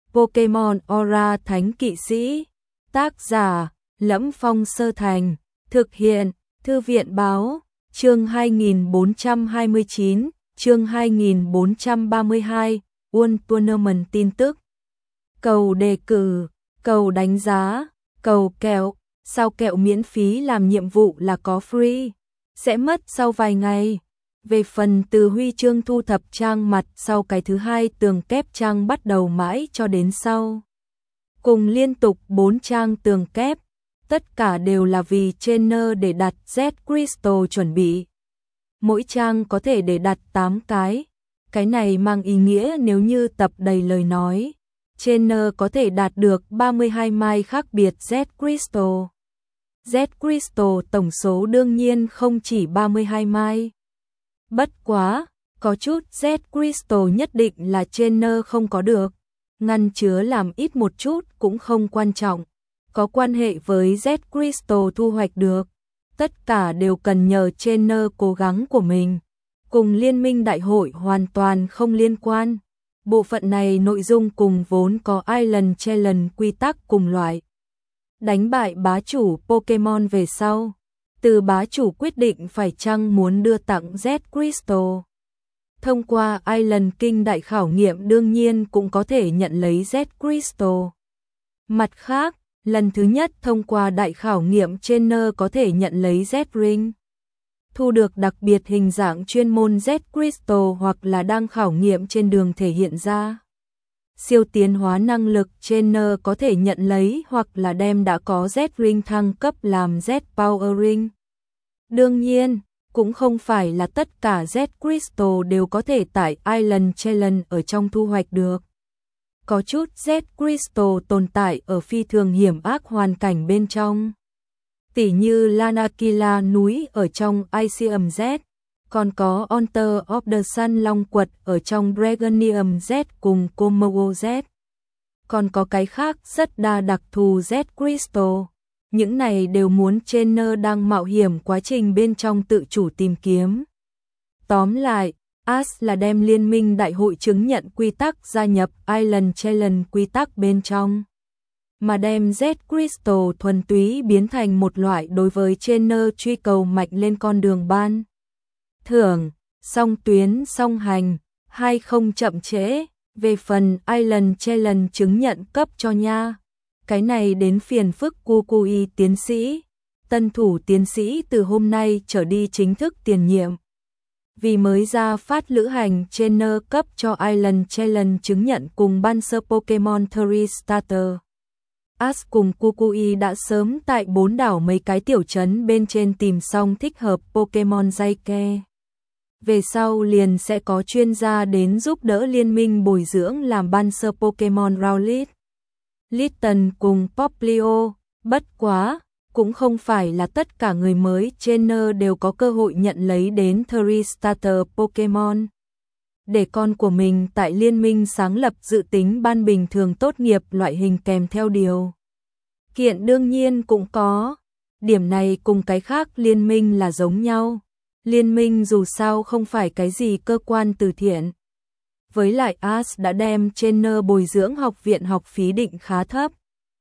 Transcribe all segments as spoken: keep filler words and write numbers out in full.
Pokemon Aura Thánh Kỵ Sĩ. Tác giả: Lẫm Phong Sơ Thành. Thực hiện: Thư viện Báo. Chương hai nghìn bốn trăm hai mươi chín, chương hai nghìn bốn trăm ba mươi hai, World Tournament tin tức. Cầu đề cử, cầu đánh giá, cầu kẹo, sao kẹo miễn phí làm nhiệm vụ là có free, sẽ mất sau vài ngày. Về phần từ huy chương thu thập trang mặt sau cái thứ hai tường kép trang bắt đầu mãi cho đến sau. Cùng liên tục bốn trang tường kép, tất cả đều là vì trainer để đặt Z Crystal chuẩn bị. Mỗi trang có thể để đặt tám cái, cái này mang ý nghĩa nếu như tập đầy lời nói, trainer có thể đạt được ba mươi hai mai khác biệt Z Crystal. Z Crystal tổng số đương nhiên không chỉ ba mươi hai mai. Bất quá, có chút Z Crystal nhất định là trainer không có được, ngăn chứa làm ít một chút cũng không quan trọng, có quan hệ với Z Crystal thu hoạch được, tất cả đều cần nhờ trainer cố gắng của mình, cùng liên minh đại hội hoàn toàn không liên quan. Bộ phận này nội dung cùng vốn có Island Challenge quy tắc cùng loại. Đánh bại bá chủ Pokemon về sau, từ bá chủ quyết định phải chăng muốn đưa tặng Z Crystal. Thông qua Island King đại khảo nghiệm đương nhiên cũng có thể nhận lấy Z Crystal. Mặt khác, lần thứ nhất thông qua đại khảo nghiệm trainer có thể nhận lấy Z Ring. Thu được đặc biệt hình dạng chuyên môn Z Crystal hoặc là đang khảo nghiệm trên đường thể hiện ra. Siêu tiến hóa năng lực trainer có thể nhận lấy hoặc là đem đã có Z Ring thăng cấp làm Z Power Ring. Đương nhiên, cũng không phải là tất cả Z Crystal đều có thể tại Island Challenge ở trong thu hoạch được. Có chút Z Crystal tồn tại ở phi thường hiểm ác hoàn cảnh bên trong. Tỉ như Lanakila núi ở trong Icium Z, còn có Altar of the Sun Long quật ở trong Dragonium Z cùng Komodo Z. Còn có cái khác rất đa đặc thù Z Crystal. Những này đều muốn trainer đang mạo hiểm quá trình bên trong tự chủ tìm kiếm. Tóm lại, Ash là đem liên minh đại hội chứng nhận quy tắc gia nhập Island Challenge quy tắc bên trong, mà đem Z Crystal thuần túy biến thành một loại đối với trainer truy cầu mạnh lên con đường ban thưởng, song tuyến song hành, hay không chậm trễ. Về phần Island Challenge chứng nhận cấp cho nha, cái này đến phiền phức Kukui tiến sĩ, tân thủ tiến sĩ từ hôm nay trở đi chính thức tiền nhiệm. Vì mới ra phát lữ hành trainer cấp cho Island Challenge chứng nhận cùng ban sơ Pokemon Theory Starter. Ash cùng Kukui đã sớm tại bốn đảo mấy cái tiểu trấn bên trên tìm xong thích hợp Pokemon Jaike. Về sau liền sẽ có chuyên gia đến giúp đỡ liên minh bồi dưỡng làm ban sơ Pokemon Rowlet, Litten cùng Poplio. Bất quá, cũng không phải là tất cả người mới trainer đều có cơ hội nhận lấy đến Theory Starter Pokemon. Để con của mình tại liên minh sáng lập dự tính ban bình thường tốt nghiệp loại hình kèm theo điều kiện đương nhiên cũng có. Điểm này cùng cái khác liên minh là giống nhau. Liên minh dù sao không phải cái gì cơ quan từ thiện. Với lại Ash đã đem trainer bồi dưỡng học viện học phí định khá thấp.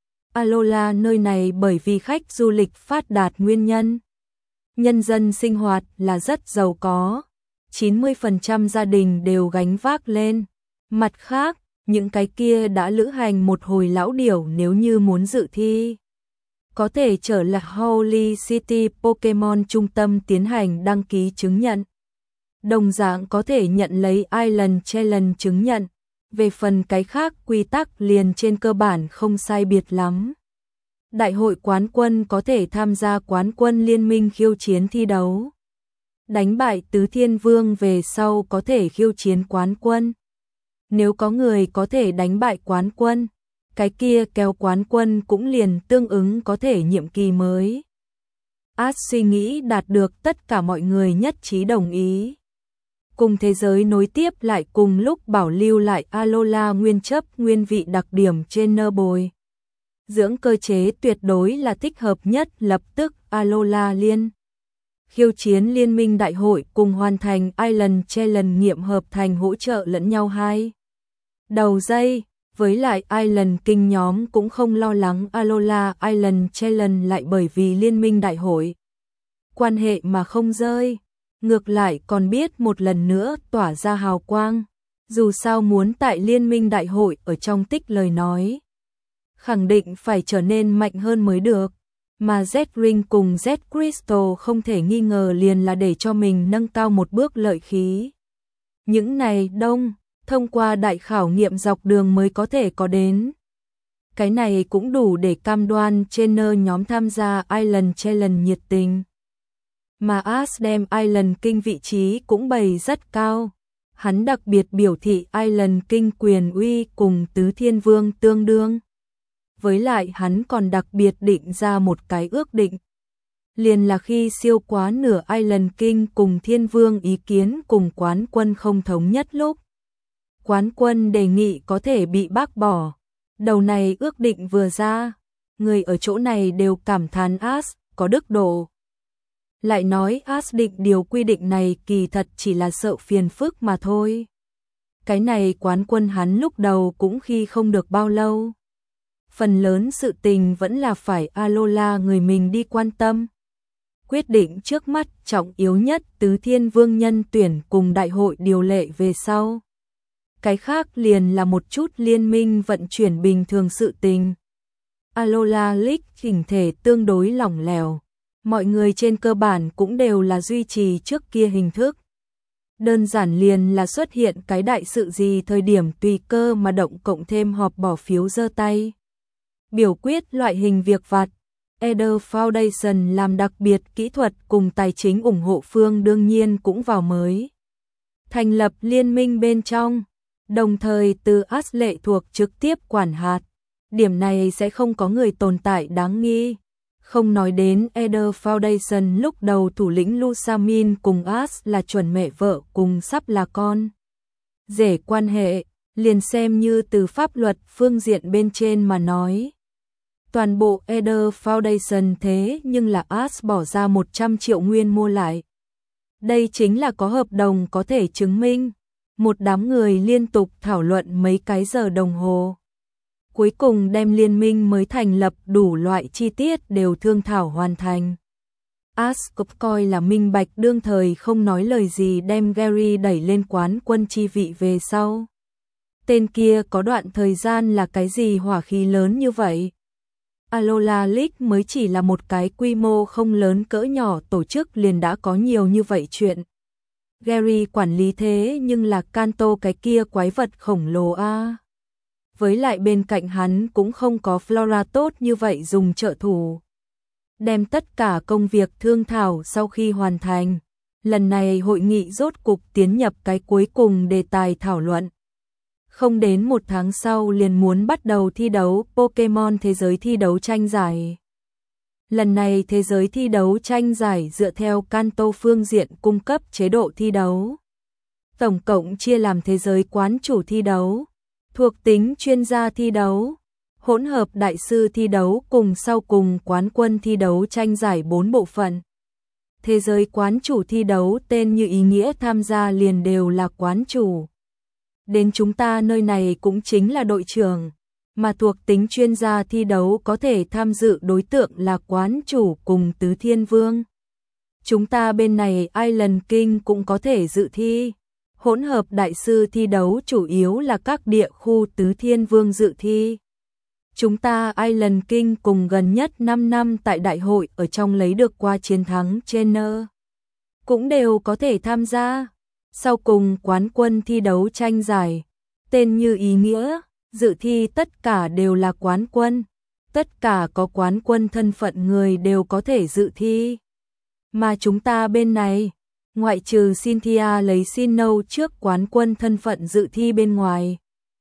Alola nơi này bởi vì khách du lịch phát đạt nguyên nhân. Nhân dân sinh hoạt là rất giàu có. chín mươi phần trăm gia đình đều gánh vác lên. Mặt khác, những cái kia đã lữ hành một hồi lão điểu nếu như muốn dự thi, có thể trở lại Holy City Pokemon trung tâm tiến hành đăng ký chứng nhận. Đồng dạng có thể nhận lấy Island Challenge chứng nhận. Về phần cái khác quy tắc liền trên cơ bản không sai biệt lắm. Đại hội quán quân có thể tham gia quán quân liên minh khiêu chiến thi đấu. Đánh bại Tứ Thiên Vương về sau có thể khiêu chiến quán quân. Nếu có người có thể đánh bại quán quân, cái kia kéo quán quân cũng liền tương ứng có thể nhiệm kỳ mới. Ash suy nghĩ đạt được tất cả mọi người nhất trí đồng ý. Cùng thế giới nối tiếp lại cùng lúc bảo lưu lại Alola nguyên chấp nguyên vị đặc điểm trên nơ bồi. Dưỡng cơ chế tuyệt đối là thích hợp nhất. Lập tức Alola liên khiêu chiến liên minh đại hội cùng hoàn thành Island Challenge nghiệm hợp thành hỗ trợ lẫn nhau hai đầu dây. Với lại Island King nhóm cũng không lo lắng Alola Island Challenge lại bởi vì liên minh đại hội quan hệ mà không rơi, ngược lại còn biết một lần nữa tỏa ra hào quang. Dù sao muốn tại liên minh đại hội ở trong tích lời nói, khẳng định phải trở nên mạnh hơn mới được, mà Z-Ring cùng Z-Crystal không thể nghi ngờ liền là để cho mình nâng cao một bước lợi khí. Những này đông, thông qua đại khảo nghiệm dọc đường mới có thể có đến. Cái này cũng đủ để cam đoan trainer nhóm tham gia Island Challenge nhiệt tình. Mà Ash đem Island King vị trí cũng bày rất cao. Hắn đặc biệt biểu thị Island King quyền uy cùng Tứ Thiên Vương tương đương. Với lại hắn còn đặc biệt định ra một cái ước định. Liền là khi siêu quá nửa Island King cùng Thiên Vương ý kiến cùng quán quân không thống nhất lúc, quán quân đề nghị có thể bị bác bỏ. Đầu này ước định vừa ra, người ở chỗ này đều cảm thán Ash có đức độ. Lại nói Ash định điều quy định này kỳ thật chỉ là sợ phiền phức mà thôi. Cái này quán quân hắn lúc đầu cũng khi không được bao lâu. Phần lớn sự tình vẫn là phải Alola người mình đi quan tâm. Quyết định trước mắt trọng yếu nhất Tứ Thiên Vương nhân tuyển cùng đại hội điều lệ về sau. Cái khác liền là một chút liên minh vận chuyển bình thường sự tình. Alola League chỉnh thể tương đối lỏng lẻo. Mọi người trên cơ bản cũng đều là duy trì trước kia hình thức. Đơn giản liền là xuất hiện cái đại sự gì thời điểm tùy cơ mà động cộng thêm họp bỏ phiếu giơ tay. Biểu quyết loại hình việc vặt. Eder Foundation làm đặc biệt kỹ thuật cùng tài chính ủng hộ phương đương nhiên cũng vào mới. Thành lập liên minh bên trong, đồng thời từ Ash lệ thuộc trực tiếp quản hạt. Điểm này sẽ không có người tồn tại đáng nghi. Không nói đến Eder Foundation lúc đầu thủ lĩnh Lusamin cùng Ash là chuẩn mẹ vợ cùng sắp là con. Rể quan hệ, liền xem như từ pháp luật phương diện bên trên mà nói. Toàn bộ Eder Foundation thế nhưng là Ash bỏ ra một trăm triệu nguyên mua lại. Đây chính là có hợp đồng có thể chứng minh. Một đám người liên tục thảo luận mấy cái giờ đồng hồ. Cuối cùng đem liên minh mới thành lập đủ loại chi tiết đều thương thảo hoàn thành. Ash cũng coi là minh bạch đương thời không nói lời gì đem Gary đẩy lên quán quân chi vị về sau. Tên kia có đoạn thời gian là cái gì hỏa khí lớn như vậy? Alola League mới chỉ là một cái quy mô không lớn cỡ nhỏ tổ chức liền đã có nhiều như vậy chuyện. Gary quản lý thế nhưng là Kanto cái kia quái vật khổng lồ a. Với lại bên cạnh hắn cũng không có Flora tốt như vậy dùng trợ thủ. Đem tất cả công việc thương thảo sau khi hoàn thành. Lần này hội nghị rốt cục tiến nhập cái cuối cùng đề tài thảo luận. Không đến một tháng sau liền muốn bắt đầu thi đấu Pokemon Thế giới thi đấu tranh giải. Lần này thế giới thi đấu tranh giải dựa theo Kanto phương diện cung cấp chế độ thi đấu. Tổng cộng chia làm thế giới quán chủ thi đấu, thuộc tính chuyên gia thi đấu, hỗn hợp đại sư thi đấu cùng sau cùng quán quân thi đấu tranh giải bốn bộ phận. Thế giới quán chủ thi đấu tên như ý nghĩa tham gia liền đều là quán chủ. Đến chúng ta nơi này cũng chính là đội trưởng, mà thuộc tính chuyên gia thi đấu có thể tham dự đối tượng là quán chủ cùng Tứ Thiên Vương. Chúng ta bên này Island King cũng có thể dự thi. Hỗn hợp đại sư thi đấu chủ yếu là các địa khu Tứ Thiên Vương dự thi. Chúng ta Island King cùng gần nhất năm năm tại đại hội ở trong lấy được qua chiến thắng trainer. Cũng đều có thể tham gia. Sau cùng quán quân thi đấu tranh giải. Tên như ý nghĩa, dự thi tất cả đều là quán quân. Tất cả có quán quân thân phận người đều có thể dự thi. Mà chúng ta bên này, ngoại trừ Cynthia lấy Sinnoh trước quán quân thân phận dự thi bên ngoài.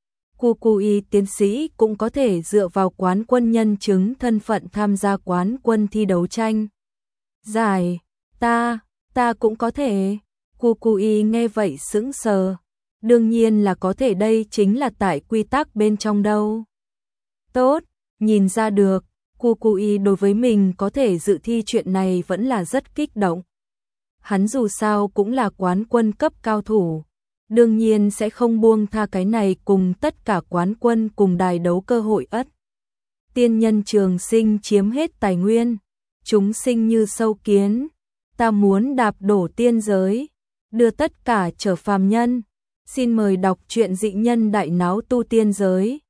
Kukui tiến sĩ cũng có thể dựa vào quán quân nhân chứng thân phận tham gia quán quân thi đấu tranh giải. Ta, ta cũng có thể. Kukui nghe vậy sững sờ. Đương nhiên là có thể, đây chính là tại quy tắc bên trong đâu. Tốt, nhìn ra được, Kukui đối với mình có thể dự thi chuyện này vẫn là rất kích động. Hắn dù sao cũng là quán quân cấp cao thủ. đương nhiên sẽ không buông tha cái này cùng tất cả quán quân cùng đài đấu cơ hội ất. Tiên nhân trường sinh chiếm hết tài nguyên, chúng sinh như sâu kiến, ta muốn đạp đổ tiên giới, đưa tất cả trở phàm nhân. Xin mời đọc truyện Dị Nhân Đại Náo Tu Tiên Giới.